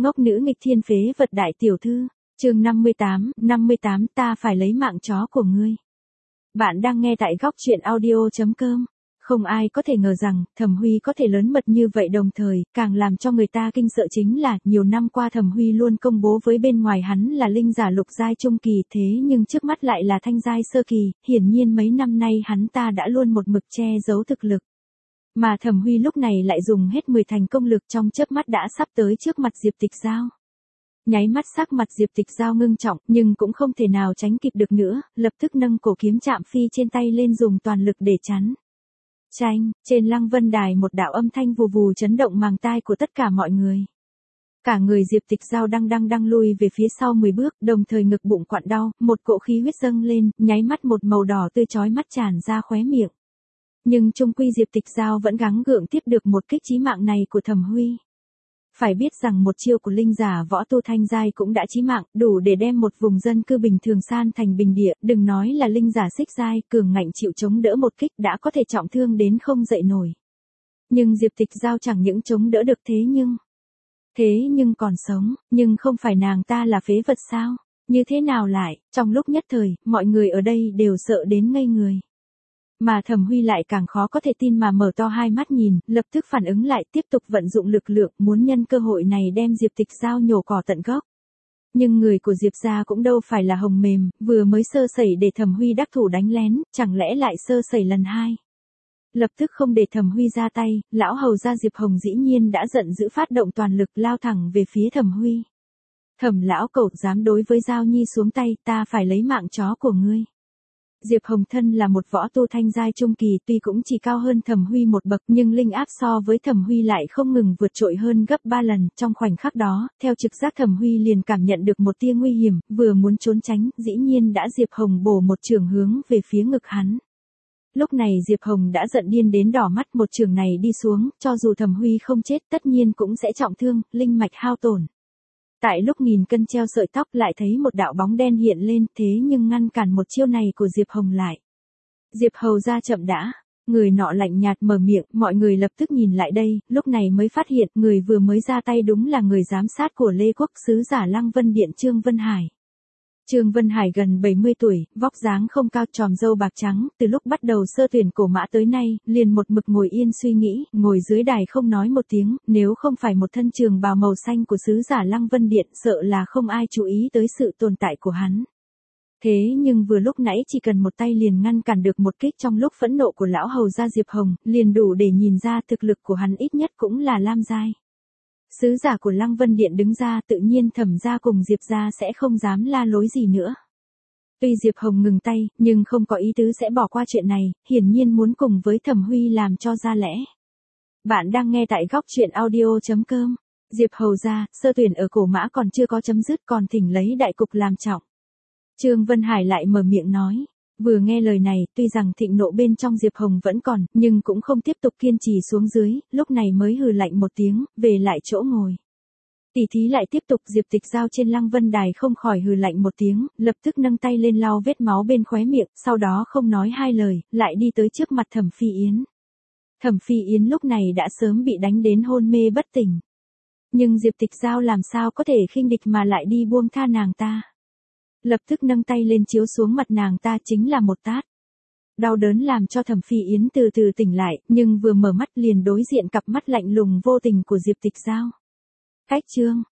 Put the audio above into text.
Ngốc nữ nghịch thiên phế vật đại tiểu thư, chương 58, ta phải lấy mạng chó của ngươi. Bạn đang nghe tại góc truyện audio.com. Không ai có thể ngờ rằng, Thẩm Huy có thể lớn mật như vậy, đồng thời, càng làm cho người ta kinh sợ chính là, nhiều năm qua Thẩm Huy luôn công bố với bên ngoài hắn là linh giả lục giai trung kỳ, thế nhưng trước mắt lại là thanh giai sơ kỳ, hiển nhiên mấy năm nay hắn ta đã luôn một mực che giấu thực lực. Mà Thẩm Huy lúc này lại dùng hết 10 thành công lực trong chớp mắt đã sắp tới trước mặt Diệp Tịch Giao. Nháy mắt sắc mặt Diệp Tịch Giao ngưng trọng, nhưng cũng không thể nào tránh kịp được nữa, lập tức nâng cổ kiếm chạm phi trên tay lên dùng toàn lực để chắn. Chanh, trên Lăng Vân Đài một đạo âm thanh vù vù chấn động màng tai của tất cả mọi người. Cả người Diệp Tịch Giao đang lui về phía sau 10 bước, đồng thời ngực bụng quặn đau, một cỗ khí huyết dâng lên, nháy mắt một màu đỏ tươi chói mắt tràn ra khóe miệng. Nhưng chung quy Diệp Tịch Giao vẫn gắng gượng tiếp được một kích chí mạng này của Thẩm Huy. Phải biết rằng một chiêu của linh giả võ tu thanh giai cũng đã chí mạng, đủ để đem một vùng dân cư bình thường san thành bình địa, đừng nói là linh giả xích giai, cường ngạnh chịu chống đỡ một kích đã có thể trọng thương đến không dậy nổi. Nhưng Diệp Tịch Giao chẳng những chống đỡ được thế nhưng còn sống, nhưng không phải nàng ta là phế vật sao? Như thế nào lại? Trong lúc nhất thời, mọi người ở đây đều sợ đến ngây người. Mà Thẩm Huy lại càng khó có thể tin mà mở to hai mắt nhìn, lập tức phản ứng lại, tiếp tục vận dụng lực lượng, muốn nhân cơ hội này đem Diệp Tịch Giao nhổ cỏ tận gốc. Nhưng người của Diệp gia cũng đâu phải là hồng mềm, vừa mới sơ sẩy để Thẩm Huy đắc thủ đánh lén, chẳng lẽ lại sơ sẩy lần hai. Lập tức không để Thẩm Huy ra tay, lão hầu gia Diệp Hồng dĩ nhiên đã giận dữ phát động toàn lực lao thẳng về phía Thẩm Huy. Thẩm lão cẩu dám đối với Giao Nhi xuống tay, ta phải lấy mạng chó của ngươi. Diệp Hồng thân là một võ tu thanh giai trung kỳ, tuy cũng chỉ cao hơn Thẩm Huy một bậc, nhưng linh áp so với Thẩm Huy lại không ngừng vượt trội hơn gấp 3 lần. Trong khoảnh khắc đó, theo trực giác Thẩm Huy liền cảm nhận được một tia nguy hiểm, vừa muốn trốn tránh, dĩ nhiên đã Diệp Hồng bổ một chưởng hướng về phía ngực hắn. Lúc này Diệp Hồng đã giận điên đến đỏ mắt, một chưởng này đi xuống, cho dù Thẩm Huy không chết tất nhiên cũng sẽ trọng thương, linh mạch hao tổn. Tại lúc nghìn cân treo sợi tóc lại thấy một đạo bóng đen hiện lên, thế nhưng ngăn cản một chiêu này của Diệp Hồng lại. Diệp hầu ra chậm đã, người nọ lạnh nhạt mở miệng, mọi người lập tức nhìn lại đây, lúc này mới phát hiện người vừa mới ra tay đúng là người giám sát của Lê Quốc sứ giả Lăng Vân Điện Trương Vân Hải. Trương Vân Hải gần 70 tuổi, vóc dáng không cao, tròm râu bạc trắng, từ lúc bắt đầu sơ tuyển cổ mã tới nay, liền một mực ngồi yên suy nghĩ, ngồi dưới đài không nói một tiếng, nếu không phải một thân trường bào màu xanh của sứ giả Lăng Vân Điện, sợ là không ai chú ý tới sự tồn tại của hắn. Thế nhưng vừa lúc nãy chỉ cần một tay liền ngăn cản được một kích trong lúc phẫn nộ của lão hầu gia Diệp Hồng, liền đủ để nhìn ra thực lực của hắn ít nhất cũng là lam giai. Sứ giả của Lăng Vân Điện đứng ra, tự nhiên Thẩm gia cùng Diệp gia sẽ không dám la lối gì nữa. Tuy Diệp Hồng ngừng tay, nhưng không có ý tứ sẽ bỏ qua chuyện này, hiển nhiên muốn cùng với Thẩm Huy làm cho ra lẽ. Bạn đang nghe tại góc truyện audio.com. Diệp hầu gia, sơ tuyển ở cổ mã còn chưa có chấm dứt, còn thỉnh lấy đại cục làm trọng. Trương Vân Hải lại mở miệng nói. Vừa nghe lời này, tuy rằng thịnh nộ bên trong Diệp Hồng vẫn còn, nhưng cũng không tiếp tục kiên trì xuống dưới, lúc này mới hừ lạnh một tiếng, về lại chỗ ngồi. Tỷ thí lại tiếp tục, Diệp Tịch Giao trên Lăng Vân Đài không khỏi hừ lạnh một tiếng, lập tức nâng tay lên lau vết máu bên khóe miệng, sau đó không nói hai lời, lại đi tới trước mặt Thẩm Phi Yến. Thẩm Phi Yến lúc này đã sớm bị đánh đến hôn mê bất tỉnh. Nhưng Diệp Tịch Giao làm sao có thể khinh địch mà lại đi buông tha nàng ta. Lập tức nâng tay lên chiếu xuống mặt nàng ta chính là một tát. Đau đớn làm cho Thẩm Phi Yến từ từ tỉnh lại, nhưng vừa mở mắt liền đối diện cặp mắt lạnh lùng vô tình của Diệp Tịch Giao. Cách chương,